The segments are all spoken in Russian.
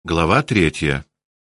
Глава 3.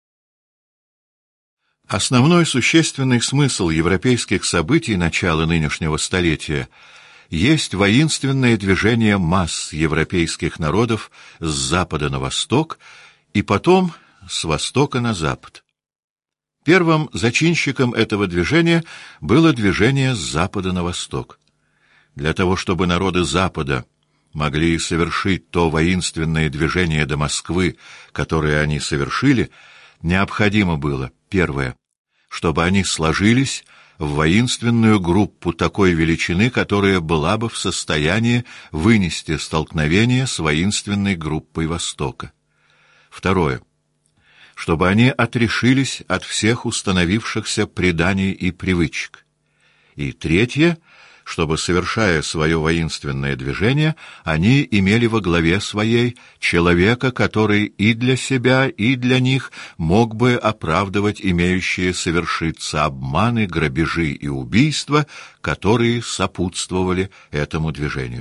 Основной существенный смысл европейских событий начала нынешнего столетия есть воинственное движение масс европейских народов с запада на восток и потом с востока на запад. Первым зачинщиком этого движения было движение с запада на восток. Для того, чтобы народы Запада могли совершить то воинственное движение до Москвы, которое они совершили, необходимо было, первое, чтобы они сложились в воинственную группу такой величины, которая была бы в состоянии вынести столкновение с воинственной группой Востока. Второе, чтобы они отрешились от всех установившихся преданий и привычек. И третье, чтобы, совершая свое воинственное движение, они имели во главе своей человека, который и для себя, и для них мог бы оправдывать имеющие совершиться обманы, грабежи и убийства, которые сопутствовали этому движению.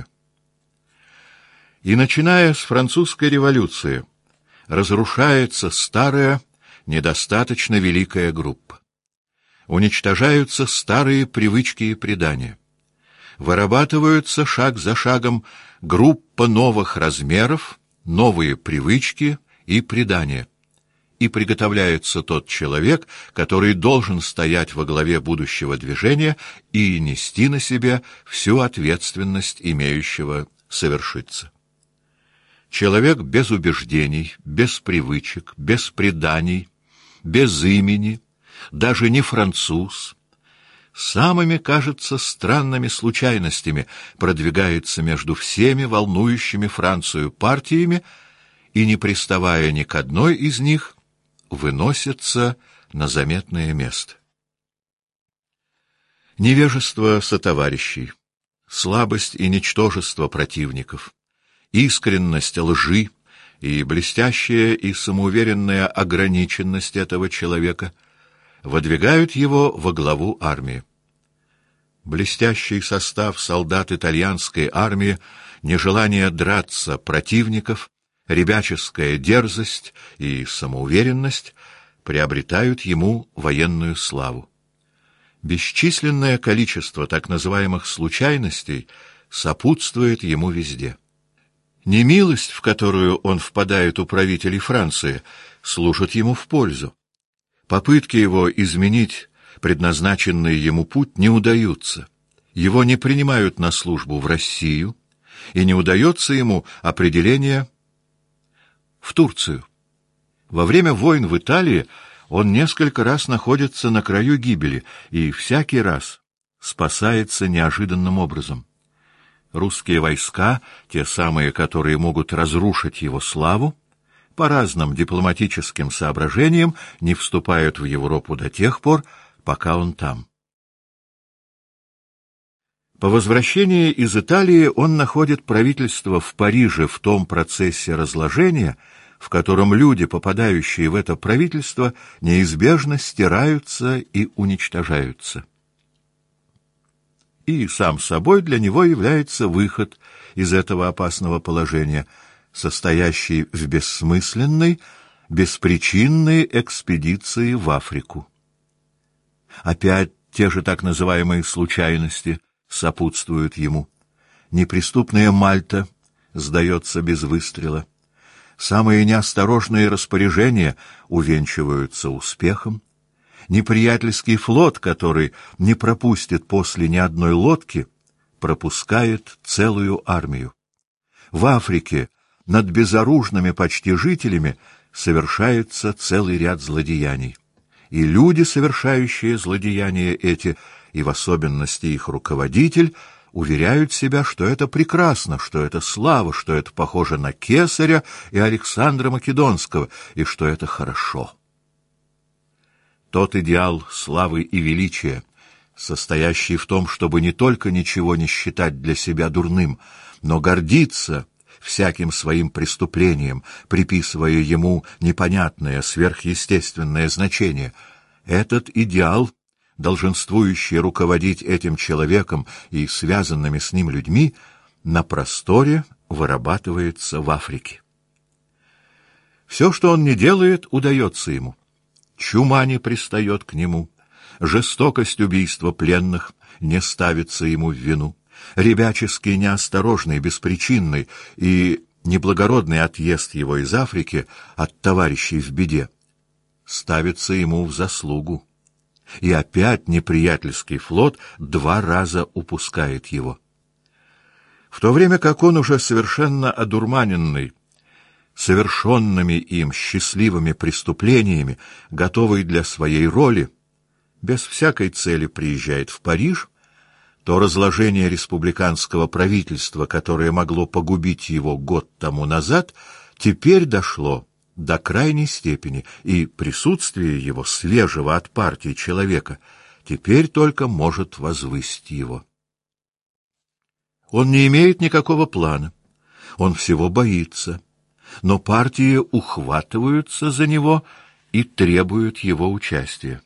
И начиная с французской революции, разрушается старая, недостаточно великая группа. Уничтожаются старые привычки и предания. Вырабатываются шаг за шагом группа новых размеров, новые привычки и предания. И приготовляется тот человек, который должен стоять во главе будущего движения и нести на себе всю ответственность имеющего совершиться. Человек без убеждений, без привычек, без преданий, без имени, даже не француз, самыми, кажется, странными случайностями продвигается между всеми волнующими Францию партиями и, не приставая ни к одной из них, выносится на заметное место. Невежество сотоварищей, слабость и ничтожество противников, искренность лжи и блестящая и самоуверенная ограниченность этого человека выдвигают его во главу армии. Блестящий состав солдат итальянской армии, нежелание драться противников, ребяческая дерзость и самоуверенность приобретают ему военную славу. Бесчисленное количество так называемых случайностей сопутствует ему везде. Немилость, в которую он впадает у правителей Франции, служит ему в пользу. Попытки его изменить предназначенный ему путь не удаются. Его не принимают на службу в Россию, и не удается ему определение в Турцию. Во время войн в Италии он несколько раз находится на краю гибели и всякий раз спасается неожиданным образом. Русские войска, те самые, которые могут разрушить его славу, по разным дипломатическим соображениям не вступают в Европу до тех пор, пока он там. По возвращении из Италии он находит правительство в Париже в том процессе разложения, в котором люди, попадающие в это правительство, неизбежно стираются и уничтожаются. И сам собой для него является выход из этого опасного положения, состоящий в бессмысленной, беспричинной экспедиции в Африку. Опять те же так называемые случайности сопутствуют ему. Неприступная Мальта сдается без выстрела. Самые неосторожные распоряжения увенчиваются успехом. Неприятельский флот, который не пропустит после ни одной лодки, пропускает целую армию. В Африке над безоружными почти жителями совершается целый ряд злодеяний. И люди, совершающие злодеяния эти, и в особенности их руководитель, уверяют себя, что это прекрасно, что это слава, что это похоже на Кесаря и Александра Македонского, и что это хорошо. Тот идеал славы и величия, состоящий в том, чтобы не только ничего не считать для себя дурным, но гордиться всяким своим преступлением, приписывая ему непонятное, сверхъестественное значение. Этот идеал, долженствующий руководить этим человеком и связанными с ним людьми, на просторе вырабатывается в Африке. Все, что он не делает, удается ему. Чума не пристает к нему, жестокость убийства пленных не ставится ему в вину, ребяческий, неосторожный, беспричинный и неблагородный отъезд его из Африки от товарищей в беде ставится ему в заслугу. И опять неприятельский флот 2 раза упускает его. В то время как он уже совершенно одурманенный совершенными им счастливыми преступлениями, готовый для своей роли, без всякой цели приезжает в Париж, то разложение республиканского правительства, которое могло погубить его год тому назад, теперь дошло до крайней степени, и присутствие его, свежего от партии человека, теперь только может возвысить его. Он не имеет никакого плана, он всего боится, но партии ухватываются за него и требуют его участия.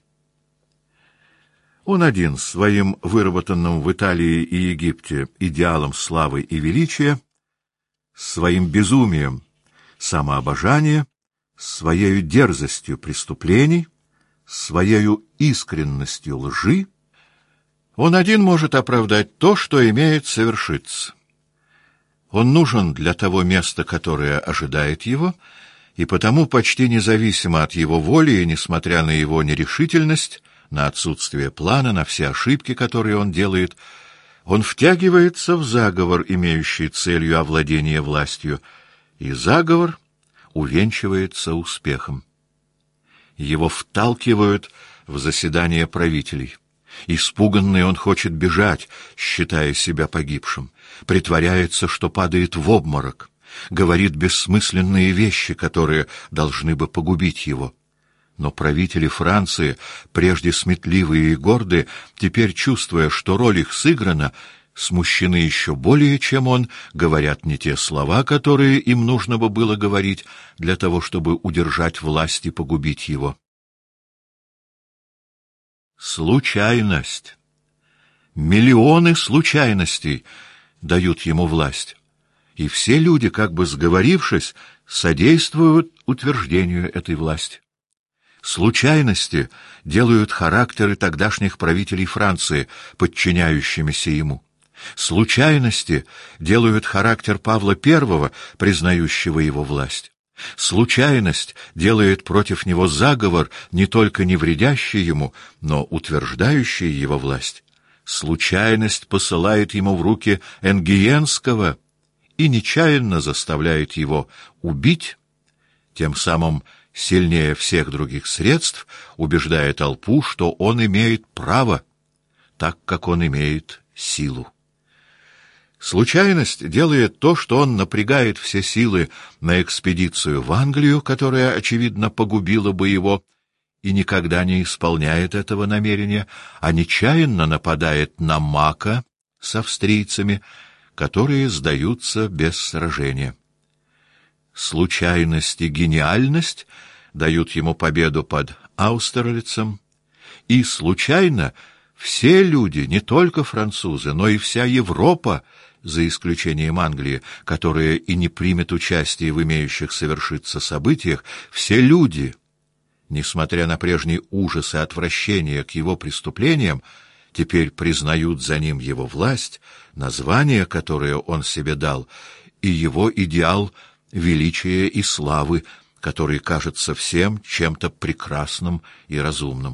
Он один своим выработанным в Италии и Египте идеалом славы и величия, своим безумием самообожания, своею дерзостью преступлений, своею искренностью лжи, он один может оправдать то, что имеет совершиться. Он нужен для того места, которое ожидает его, и потому почти независимо от его воли и несмотря на его нерешительность, на отсутствие плана, на все ошибки, которые он делает, он втягивается в заговор, имеющий целью овладение властью, и заговор увенчивается успехом. Его вталкивают в заседание правителей. Испуганный он хочет бежать, считая себя погибшим, притворяется, что падает в обморок, говорит бессмысленные вещи, которые должны бы погубить его. Но правители Франции, прежде сметливые и гордые, теперь, чувствуя, что роль их сыграна, смущены еще более, чем он, говорят не те слова, которые им нужно бы было говорить для того, чтобы удержать власть и погубить его. Случайность. Миллионы случайностей дают ему власть, и все люди, как бы сговорившись, содействуют утверждению этой власти. Случайности делают характеры тогдашних правителей Франции, подчиняющимися ему. Случайности делают характер Павла I, признающего его власть. Случайность делает против него заговор, не только не вредящий ему, но утверждающий его власть. Случайность посылает ему в руки Энгиенского и нечаянно заставляет его убить, тем самым сильнее всех других средств, убеждая толпу, что он имеет право, так как он имеет силу. Случайность делает то, что он напрягает все силы на экспедицию в Англию, которая, очевидно, погубила бы его, и никогда не исполняет этого намерения, а нечаянно нападает на Мака с австрийцами, которые сдаются без сражения. Случайность и гениальность дают ему победу под Аустерлицем, и случайно все люди, не только французы, но и вся Европа, за исключением Англии, которая и не примет участие в имеющих совершиться событиях, все люди, несмотря на прежний ужас и отвращение к его преступлениям, теперь признают за ним его власть, название, которое он себе дал, и его идеал величия и славы, который кажется всем чем-то прекрасным и разумным.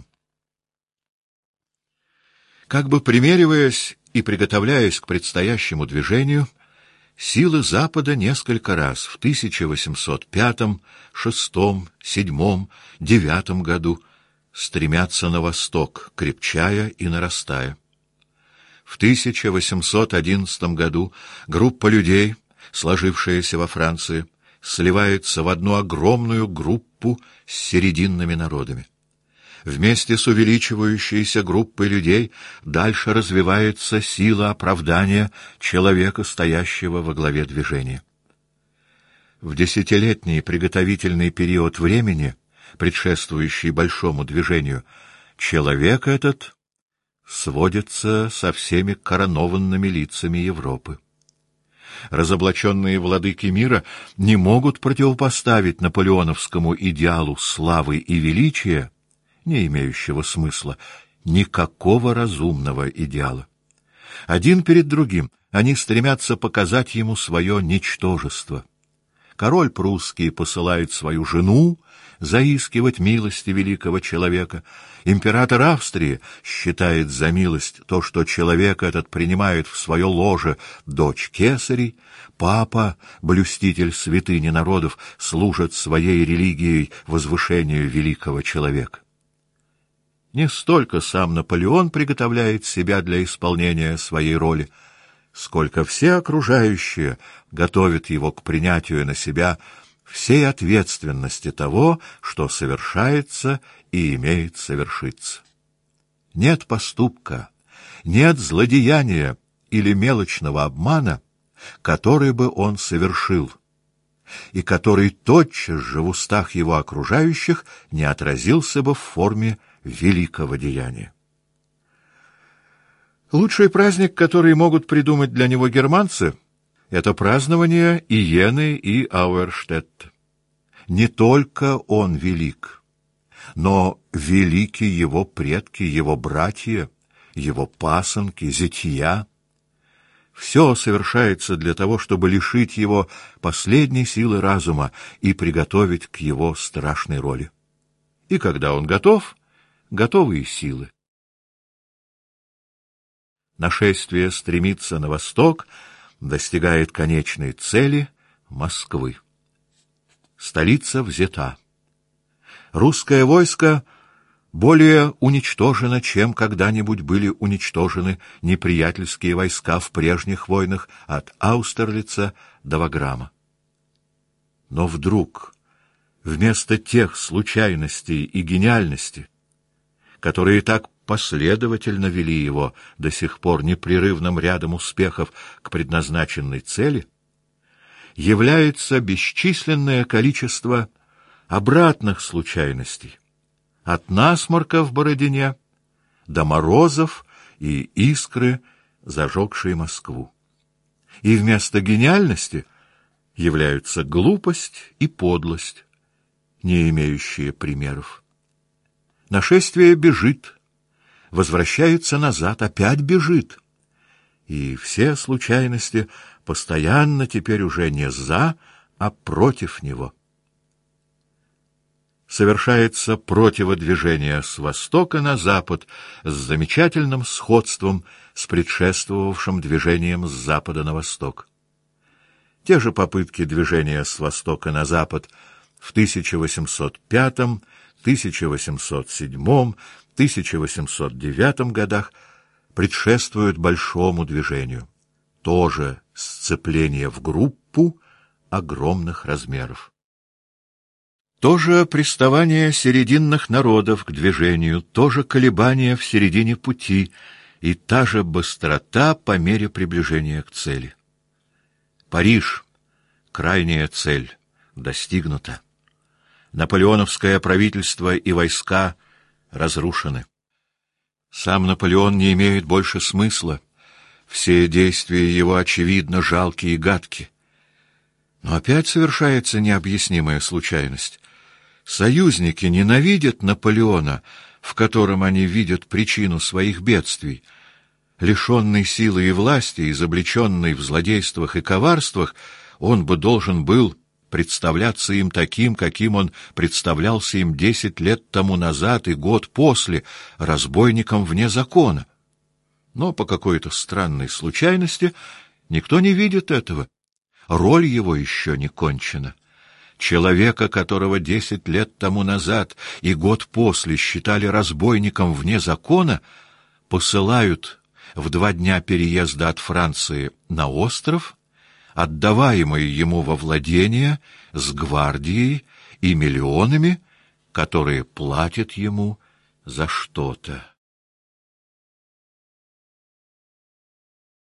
Как бы примериваясь и приготовляясь к предстоящему движению, силы Запада несколько раз в 1805, 6, 7, 9 году стремятся на восток, крепчая и нарастая. В 1811 году группа людей, сложившаяся во Франции, сливается в одну огромную группу с серединными народами. Вместе с увеличивающейся группой людей дальше развивается сила оправдания человека, стоящего во главе движения. В десятилетний приготовительный период времени, предшествующий большому движению, человек этот сводится со всеми коронованными лицами Европы. Разоблаченные владыки мира не могут противопоставить наполеоновскому идеалу славы и величия, не имеющего смысла, никакого разумного идеала. Один перед другим они стремятся показать ему свое ничтожество. Король прусский посылает свою жену заискивать милости великого человека. Император Австрии считает за милость то, что человек этот принимает в свое ложе дочь кесарей. Папа, блюститель святыни народов, служит своей религией возвышению великого человека. Не столько сам Наполеон приготовляет себя для исполнения своей роли, сколько все окружающие готовят его к принятию на себя всей ответственности того, что совершается и имеет совершиться. Нет поступка, нет злодеяния или мелочного обмана, который бы он совершил, и который тотчас же в устах его окружающих не отразился бы в форме великого деяния. Лучший праздник, который могут придумать для него германцы, это празднование Иены и Ауэрштетта. Не только он велик, но велики его предки, его братья, его пасынки, зятья. Все совершается для того, чтобы лишить его последней силы разума и приготовить к его страшной роли. И когда он готов, готовы и силы. Нашествие стремится на восток, достигает конечной цели — Москвы. Столица взята. Русское войско более уничтожено, чем когда-нибудь были уничтожены неприятельские войска в прежних войнах от Аустерлица до Ваграма. Но вдруг, вместо тех случайностей и гениальности, которые так последовательно вели его до сих пор непрерывным рядом успехов к предназначенной цели, является бесчисленное количество обратных случайностей, от насморка в Бородине до морозов и искры, зажегшей Москву. И вместо гениальности являются глупость и подлость, не имеющие примеров. Нашествие бежит, возвращается назад, опять бежит. И все случайности постоянно теперь уже не за, а против него. Совершается противодвижение с востока на запад с замечательным сходством с предшествовавшим движением с запада на восток. Те же попытки движения с востока на запад в 1805, 1807, 1809 годах предшествуют большому движению, тоже сцепление в группу огромных размеров. Тоже приставание серединных народов к движению, тоже колебания в середине пути и та же быстрота по мере приближения к цели. Париж, крайняя цель, достигнута. Наполеоновское правительство и войска разрушены. Сам Наполеон не имеет больше смысла. Все действия его, очевидно, жалкие и гадки. Но опять совершается необъяснимая случайность. Союзники ненавидят Наполеона, в котором они видят причину своих бедствий. Лишенный силы и власти, изобличенный в злодействах и коварствах, он бы должен был представляться им таким, каким он представлялся им 10 лет тому назад и год после, разбойником вне закона. Но по какой-то странной случайности никто не видит этого. Роль его еще не кончена. Человека, которого 10 лет тому назад и год после считали разбойником вне закона, посылают в 2 дня переезда от Франции на остров, отдаваемый ему во владение с гвардией и миллионами, которые платят ему за что-то.